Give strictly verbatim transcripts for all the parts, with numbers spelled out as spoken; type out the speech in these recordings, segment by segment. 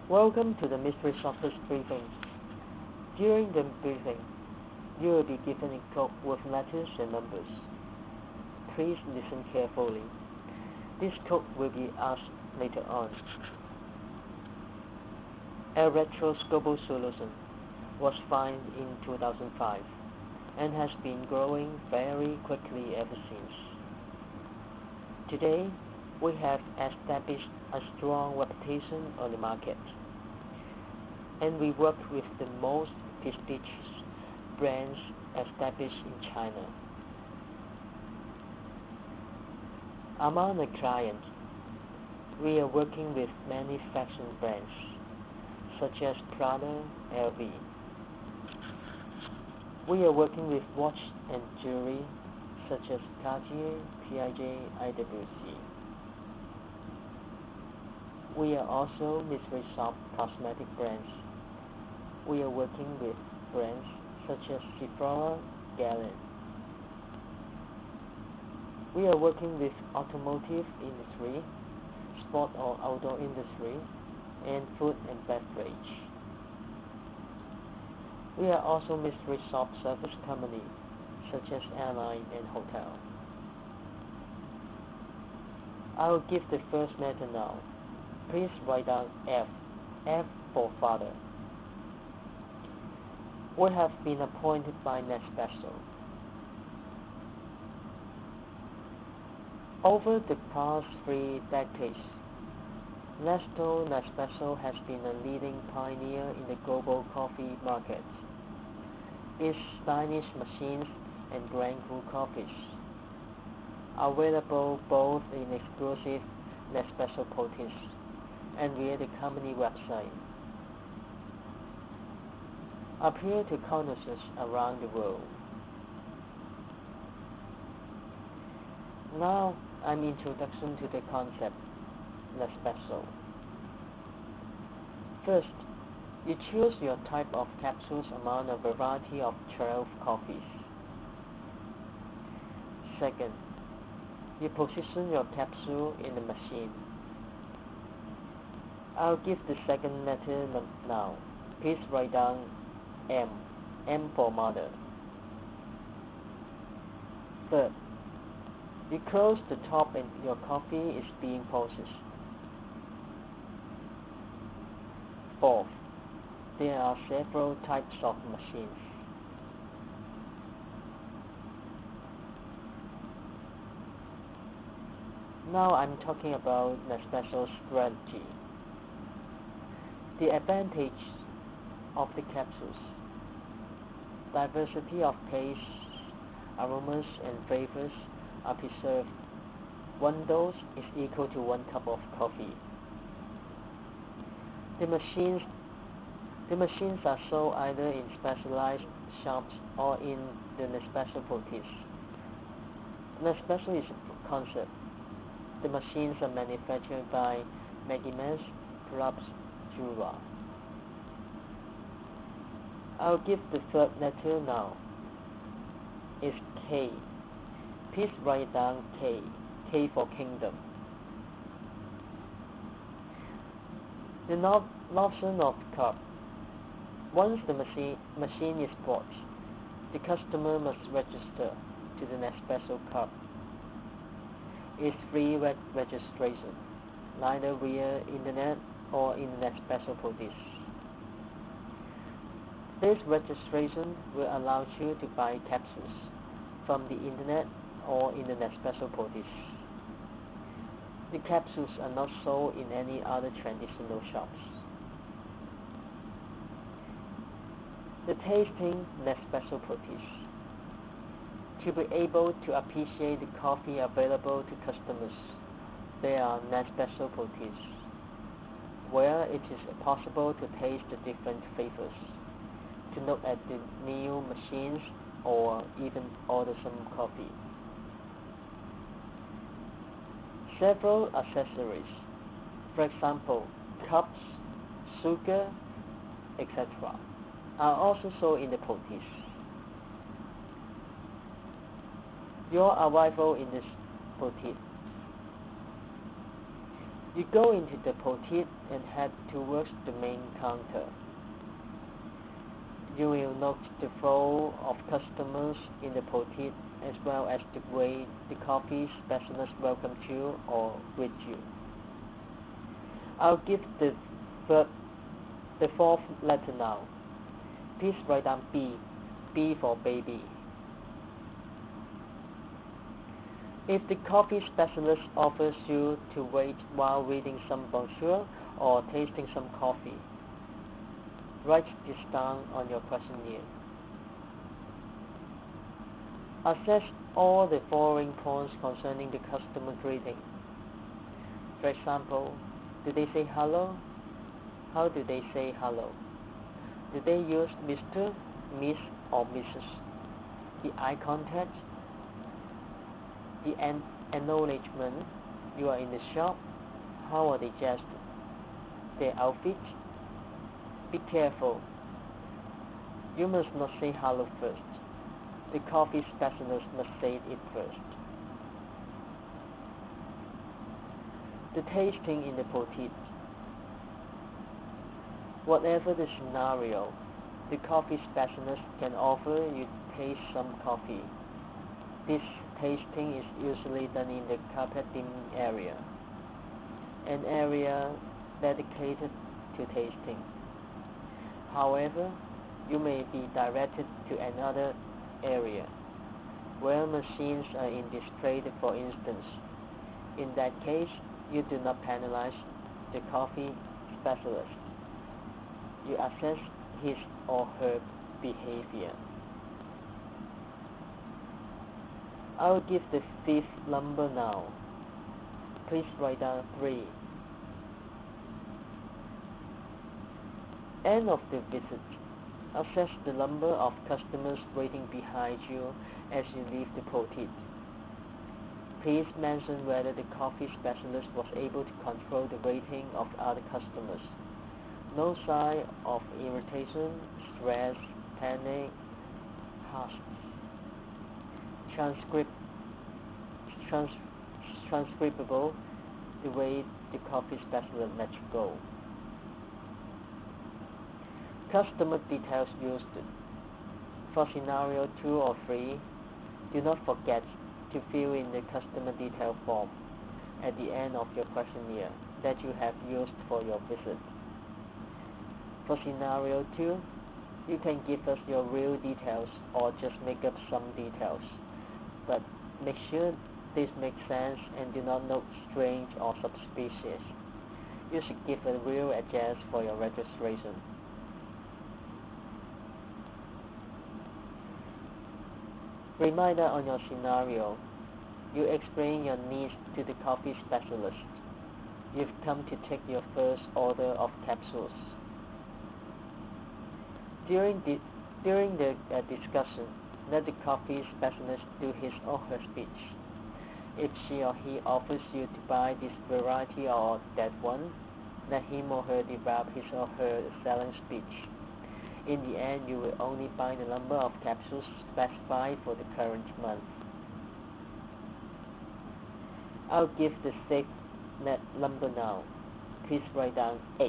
Welcome to the Mystery Shoppers briefing. During the briefing, you will be given a code with letters and numbers. Please listen carefully. This code will be asked later on. A retroscopal solution was found in two thousand five and has been growing very quickly ever since. Today, we have established a strong reputation on the market, and we work with the most prestigious brands established in China. Among the clients, we are working with many fashion brands such as Prada, L V. We are working with watch and jewelry such as Cartier, P I J, I W C. We are also mystery shop cosmetic brands. We are working with brands such as Sephora, Guerlain. We are working with automotive industry, sport or outdoor industry, and food and beverage. We are also mystery shop service company such as airline and hotel. I will give the first letter now. Please write down F. F for father. We have been appointed by Nespresso. Over the past three decades, Nestle Nespresso has been a leading pioneer in the global coffee market. Its stylish machines and grand cool coffees are available both in exclusive Nespresso potes and via the company website. Appeal to connoisseurs around the world. Now, an introduction to the concept Nespresso. First, you choose your type of capsules among a variety of twelve coffees. Second, you position your capsule in the machine. I'll give the second letter now. Please write down M. M for mother. Third, you close the top and your coffee is being processed. Fourth, there are several types of machines. Now I'm talking about Nespresso's strategy. The advantage of the capsules. Diversity of tastes, aromas, and flavors are preserved. One dose is equal to one cup of coffee. The machines, the machines are sold either in specialized shops or in the Nespresso potes. Nespresso is a concept. The machines are manufactured by Megimas Plus Jura. I'll give the third letter now. It's K. Please write down K. K for kingdom. The notion of cup. Once the machine, machine is bought, the customer must register to the Nespresso cup. It's free reg registration, neither via internet or in the Nespresso potes. This registration will allow you to buy capsules from the internet or in the Nespresso potes. The capsules are not sold in any other traditional shops. The tasting Nespresso potes. To be able to appreciate the coffee available to customers, there are Nespresso potes, where it is possible to taste the different flavors, to look at the new machines, or even order some coffee. Several accessories, for example, cups, sugar, et cetera, are also sold in the potes. Your arrival in this pote. You go into the poteet and head towards the main counter. You will note the flow of customers in the poteet as well as the way the coffee specialist welcomes you or greets you. I'll give the third, the fourth letter now. Please write down B. B for baby. If the coffee specialist offers you to wait while reading some brochure or tasting some coffee, write this down on your questionnaire. Assess all the following points concerning the customer greeting. For example, do they say hello? How do they say hello? Do they use Mister, Miss, or Missus? The eye contact, the acknowledgement, you are in the shop, how are they dressed, their outfit. Be careful. You must not say hello first. The coffee specialist must say it first. The tasting in the poteet. Whatever the scenario, the coffee specialist can offer you to taste some coffee. This tasting is usually done in the carpeting area, an area dedicated to tasting. However, you may be directed to another area where machines are in display, for instance. In that case, you do not penalize the coffee specialist. You assess his or her behavior. I will give the fifth number now. Please write down three. End of the visit. Assess the number of customers waiting behind you as you leave the poteet. Please mention whether the coffee specialist was able to control the waiting of other customers. No sign of irritation, stress, panic, haste. Transcript, trans, transcribable the way the coffee specialist let you go. Customer details used. For scenario two or three, do not forget to fill in the customer detail form at the end of your questionnaire that you have used for your visit. For scenario two, you can give us your real details or just make up some details, but make sure this makes sense and do not look strange or suspicious. You should give a real address for your registration. Reminder on your scenario. You explain your needs to the coffee specialist. You've come to take your first order of capsules. During the, during the uh, discussion, let the coffee specialist do his or her speech. If she or he offers you to buy this variety or that one, let him or her develop his or her selling speech. In the end, you will only buy the number of capsules specified for the current month. I'll give the sixth number now. Please write down H.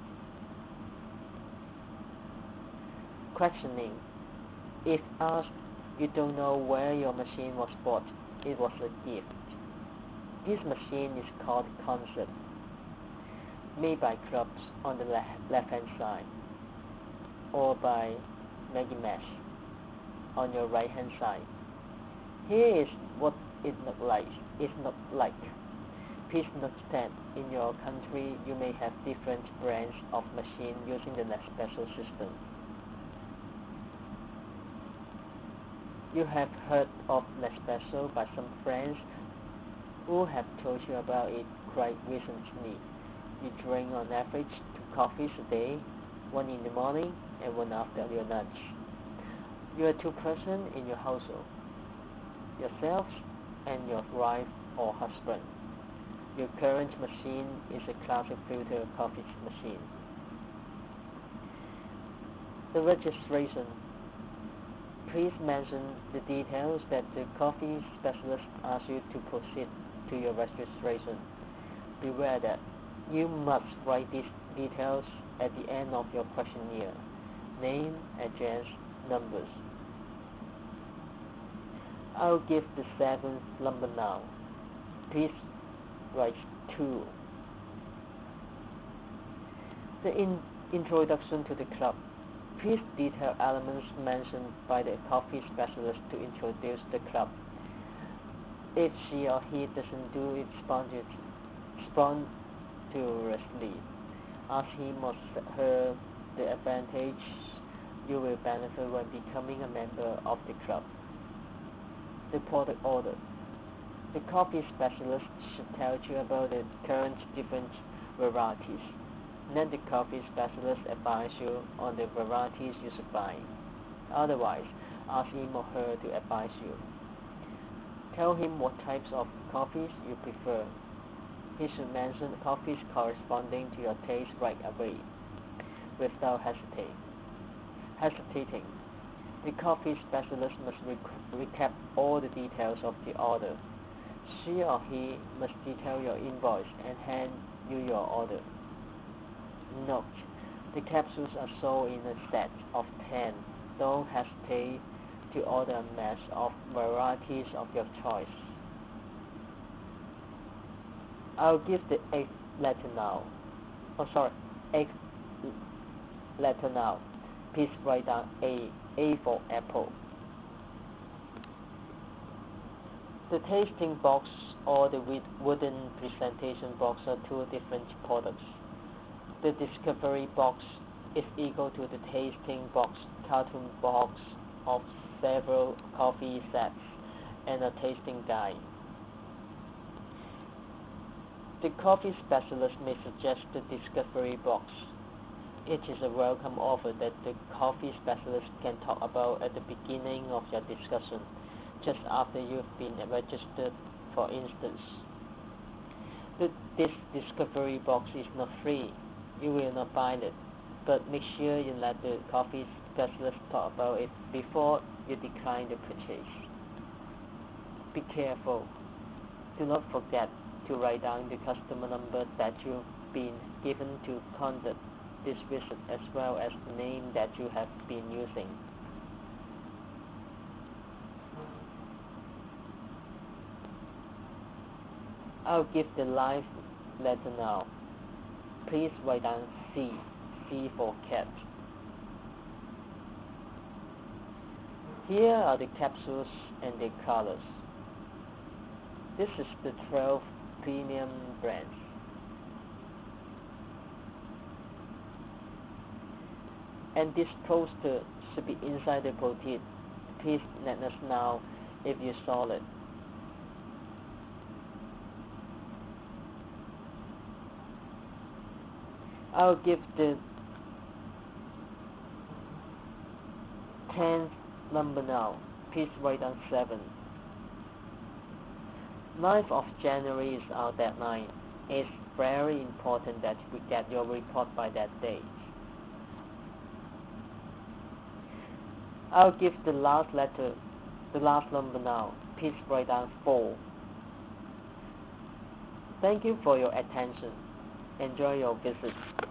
Questioning. If asked, you don't know where your machine was bought, it was a gift. This machine is called Concept, made by Clubs on the left hand side, or by Magimash on your right hand side. Here is what it looked like. It looked like. Please note that in your country you may have different brands of machine using the Nespresso system. You have heard of Nespresso by some friends who have told you about it quite recently. You drink on average two coffees a day, one in the morning and one after your lunch. You are two persons in your household, yourself and your wife or husband. Your current machine is a classic filter coffee machine. The registration. Please mention the details that the coffee specialist asks you to proceed to your registration. Beware that you must write these details at the end of your questionnaire: name, address, numbers. I'll give the seventh number now. Please write two. The in introduction to the club. Please detail elements mentioned by the coffee specialist to introduce the club. If she or he doesn't do it spontaneously, ask him or her the advantage you will benefit when becoming a member of the club. The product order. The coffee specialist should tell you about the current different varieties. Let the coffee specialist advise you on the varieties you should buy. Otherwise, ask him or her to advise you. Tell him what types of coffees you prefer. He should mention coffees corresponding to your taste right away, without hesitating. Hesitating. The coffee specialist must rec recap all the details of the order. She or he must detail your invoice and hand you your order. Note: the capsules are sold in a set of ten. Don't hesitate to order a mass of varieties of your choice. I'll give the eighth letter now. Oh, sorry, eighth letter now. Please write down A. A for apple. The tasting box or the wooden presentation box are two different products. The discovery box is equal to the tasting box cartoon box of several coffee sets and a tasting guide. The coffee specialist may suggest the discovery box. It is a welcome offer that the coffee specialist can talk about at the beginning of your discussion, just after you've been registered, for instance. The, this discovery box is not free. You will not buy it, but make sure you let the coffee specialist talk about it before you decline the purchase. Be careful. Do not forget to write down the customer number that you've been given to conduct this visit, as well as the name that you have been using. I'll give the live letter now. Please write down C. C for cat. Here are the capsules and the colors. This is the twelve premium brands. And this poster should be inside the boutique. Please let us know if you saw it. I'll give the tenth number now. Please write down seven. ninth of January is our deadline. It's very important that we get your report by that date. I'll give the last letter, the last number now. Please write down four. Thank you for your attention. Enjoy your visit.